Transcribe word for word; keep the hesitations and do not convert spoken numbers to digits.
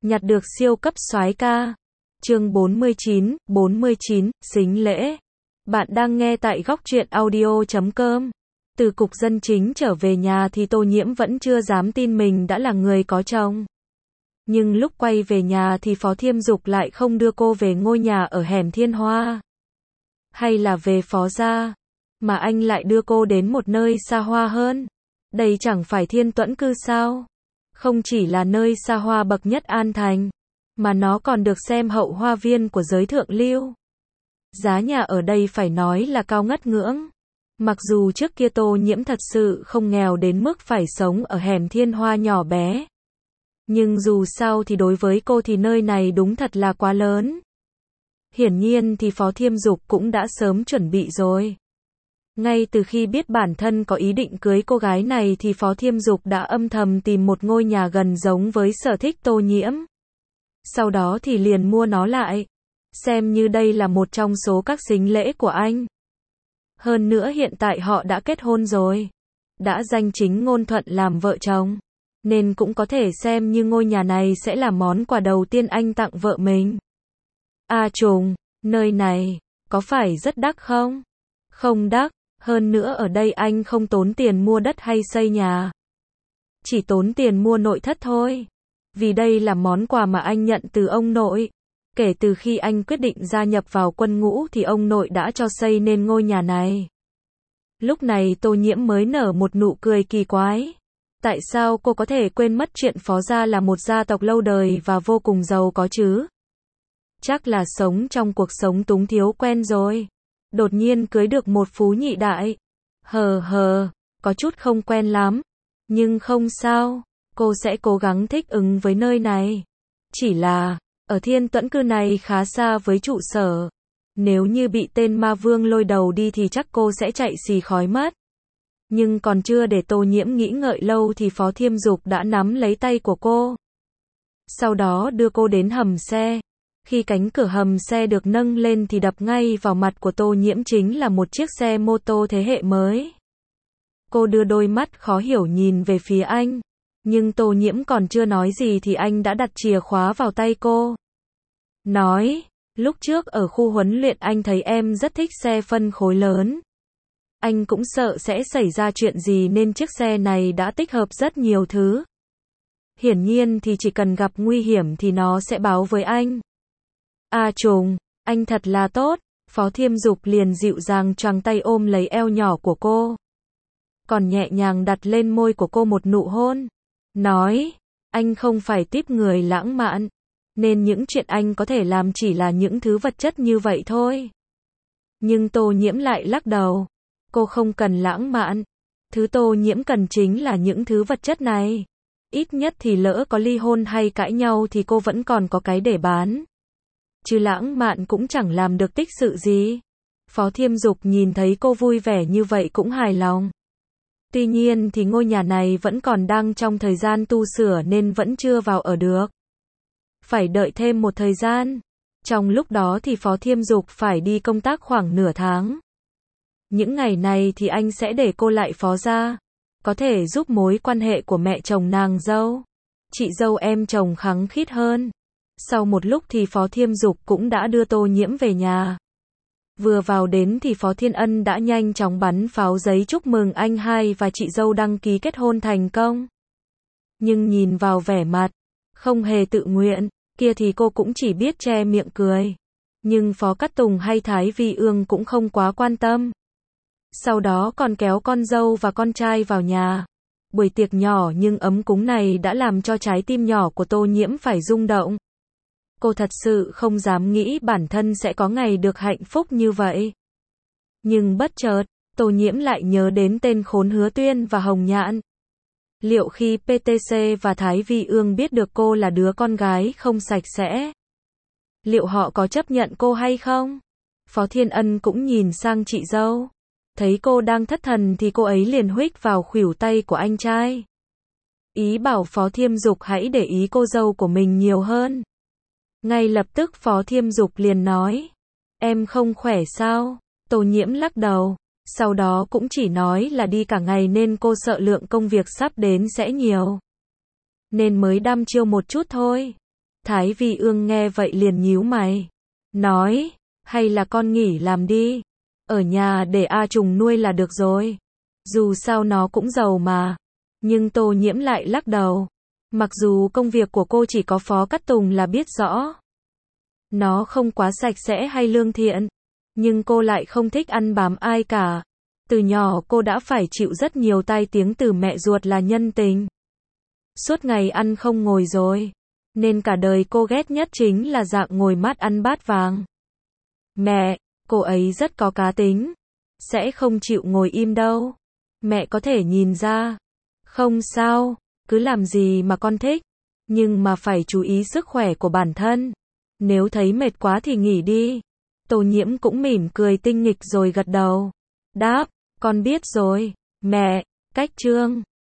nhặt được siêu cấp soái ca. Chương bốn mươi chín, bốn mươi chín, sính lễ. Bạn đang nghe tại góc truyện audio chấm com. Từ cục dân chính trở về nhà thì Tô Nhiễm vẫn chưa dám tin mình đã là người có chồng. Nhưng lúc quay về nhà thì Phó Thiêm Dục lại không đưa cô về ngôi nhà ở hẻm Thiên Hoa. Hay là về Phó gia, mà anh lại đưa cô đến một nơi xa hoa hơn. Đây chẳng phải Thiên Tuẫn Cư sao? Không chỉ là nơi xa hoa bậc nhất An Thành, mà nó còn được xem hậu hoa viên của giới thượng lưu. Giá nhà ở đây phải nói là cao ngất ngưỡng. Mặc dù trước kia Tô Nhiễm thật sự không nghèo đến mức phải sống ở hẻm Thiên Hoa nhỏ bé. Nhưng dù sao thì đối với cô thì nơi này đúng thật là quá lớn. Hiển nhiên thì Phó Thiêm Dục cũng đã sớm chuẩn bị rồi. Ngay từ khi biết bản thân có ý định cưới cô gái này thì Phó Thiêm Dục đã âm thầm tìm một ngôi nhà gần giống với sở thích Tô Nhiễm. Sau đó thì liền mua nó lại. Xem như đây là một trong số các sính lễ của anh. Hơn nữa hiện tại họ đã kết hôn rồi. Đã danh chính ngôn thuận làm vợ chồng. Nên cũng có thể xem như ngôi nhà này sẽ là món quà đầu tiên anh tặng vợ mình. A trùng, nơi này, có phải rất đắt không? Không đắt, hơn nữa ở đây anh không tốn tiền mua đất hay xây nhà. Chỉ tốn tiền mua nội thất thôi. Vì đây là món quà mà anh nhận từ ông nội. Kể từ khi anh quyết định gia nhập vào quân ngũ thì ông nội đã cho xây nên ngôi nhà này. Lúc này Tô Nhiễm mới nở một nụ cười kỳ quái. Tại sao cô có thể quên mất chuyện Phó gia là một gia tộc lâu đời và vô cùng giàu có chứ? Chắc là sống trong cuộc sống túng thiếu quen rồi. Đột nhiên cưới được một phú nhị đại. Hờ hờ, có chút không quen lắm. Nhưng không sao, cô sẽ cố gắng thích ứng với nơi này. Chỉ là, ở Thiên Tuẫn Cư này khá xa với trụ sở. Nếu như bị tên ma vương lôi đầu đi thì chắc cô sẽ chạy xì khói mất. Nhưng còn chưa để Tô Nhiễm nghĩ ngợi lâu thì Phó Thiêm Dục đã nắm lấy tay của cô. Sau đó đưa cô đến hầm xe. Khi cánh cửa hầm xe được nâng lên thì đập ngay vào mặt của Tô Nhiễm chính là một chiếc xe mô tô thế hệ mới. Cô đưa đôi mắt khó hiểu nhìn về phía anh. Nhưng Tô Nhiễm còn chưa nói gì thì anh đã đặt chìa khóa vào tay cô. Nói, lúc trước ở khu huấn luyện anh thấy em rất thích xe phân khối lớn. Anh cũng sợ sẽ xảy ra chuyện gì nên chiếc xe này đã tích hợp rất nhiều thứ. Hiển nhiên thì chỉ cần gặp nguy hiểm thì nó sẽ báo với anh. A trùng, anh thật là tốt. Phó Thiêm Dục liền dịu dàng choàng tay ôm lấy eo nhỏ của cô. Còn nhẹ nhàng đặt lên môi của cô một nụ hôn. Nói, anh không phải típ người lãng mạn. Nên những chuyện anh có thể làm chỉ là những thứ vật chất như vậy thôi. Nhưng Tô Nhiễm lại lắc đầu. Cô không cần lãng mạn. Thứ Tô Nhiễm cần chính là những thứ vật chất này. Ít nhất thì lỡ có ly hôn hay cãi nhau thì cô vẫn còn có cái để bán. Chứ lãng mạn cũng chẳng làm được tích sự gì. Phó Thiêm Dục nhìn thấy cô vui vẻ như vậy cũng hài lòng. Tuy nhiên thì ngôi nhà này vẫn còn đang trong thời gian tu sửa nên vẫn chưa vào ở được. Phải đợi thêm một thời gian. Trong lúc đó thì Phó Thiêm Dục phải đi công tác khoảng nửa tháng. Những ngày này thì anh sẽ để cô lại Phó gia. Có thể giúp mối quan hệ của mẹ chồng nàng dâu, chị dâu em chồng khăng khít hơn. Sau một lúc thì Phó Thiêm Dục cũng đã đưa Tô Nhiễm về nhà. Vừa vào đến thì Phó Thiên Ân đã nhanh chóng bắn pháo giấy chúc mừng anh hai và chị dâu đăng ký kết hôn thành công. Nhưng nhìn vào vẻ mặt không hề tự nguyện kia thì cô cũng chỉ biết che miệng cười. Nhưng Phó Cát Tùng hay Thái Vi Ương cũng không quá quan tâm. Sau đó còn kéo con dâu và con trai vào nhà. Buổi tiệc nhỏ nhưng ấm cúng này đã làm cho trái tim nhỏ của Tô Nhiễm phải rung động. Cô thật sự không dám nghĩ bản thân sẽ có ngày được hạnh phúc như vậy. Nhưng bất chợt, Tô Nhiễm lại nhớ đến tên khốn Hứa Tuyên và Hồng Nhạn. Liệu khi pê tê xê và Thái Vi Ương biết được cô là đứa con gái không sạch sẽ, liệu họ có chấp nhận cô hay không? Phó Thiên Ân cũng nhìn sang chị dâu. Thấy cô đang thất thần thì cô ấy liền huých vào khuỷu tay của anh trai. Ý bảo Phó Thiêm Dục hãy để ý cô dâu của mình nhiều hơn. Ngay lập tức Phó Thiêm Dục liền nói. Em không khỏe sao? Tô Nhiễm lắc đầu. Sau đó cũng chỉ nói là đi cả ngày nên cô sợ lượng công việc sắp đến sẽ nhiều. Nên mới đăm chiêu một chút thôi. Thái Vi Ương nghe vậy liền nhíu mày. Nói, hay là con nghỉ làm đi. Ở nhà để A Trùng nuôi là được rồi. Dù sao nó cũng giàu mà. Nhưng Tô Nhiễm lại lắc đầu. Mặc dù công việc của cô chỉ có Phó Cát Tùng là biết rõ. Nó không quá sạch sẽ hay lương thiện. Nhưng cô lại không thích ăn bám ai cả. Từ nhỏ cô đã phải chịu rất nhiều tai tiếng từ mẹ ruột là nhân tình. Suốt ngày ăn không ngồi rồi. Nên cả đời cô ghét nhất chính là dạng ngồi mát ăn bát vàng. Mẹ, cô ấy rất có cá tính. Sẽ không chịu ngồi im đâu. Mẹ có thể nhìn ra. Không sao, cứ làm gì mà con thích. Nhưng mà phải chú ý sức khỏe của bản thân. Nếu thấy mệt quá thì nghỉ đi. Tô Nhiễm cũng mỉm cười tinh nghịch rồi gật đầu. Đáp, con biết rồi, mẹ. Cách chương